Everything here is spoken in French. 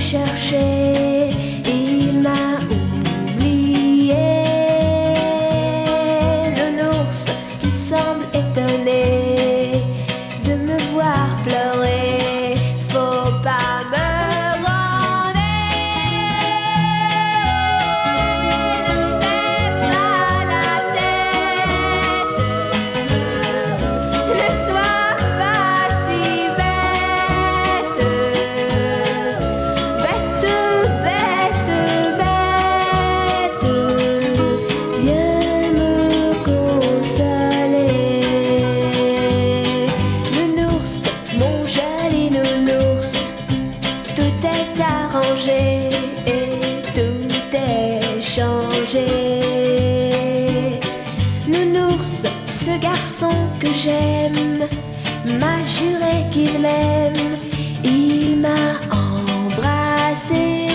cherché, il m'a oublié. Nounours, tu sembles étonné de me voir pleurer. Faut pas me gronder, ne fais pas la tête, ne sois pas si bête. Bête, bête, bête, viens me consoler. Nounours, mon joli nounours, tout est arrangé et tout est changé. Nounours, ce garçon que j'aime m'a juré qu'il m'aime, il m'a embrassé.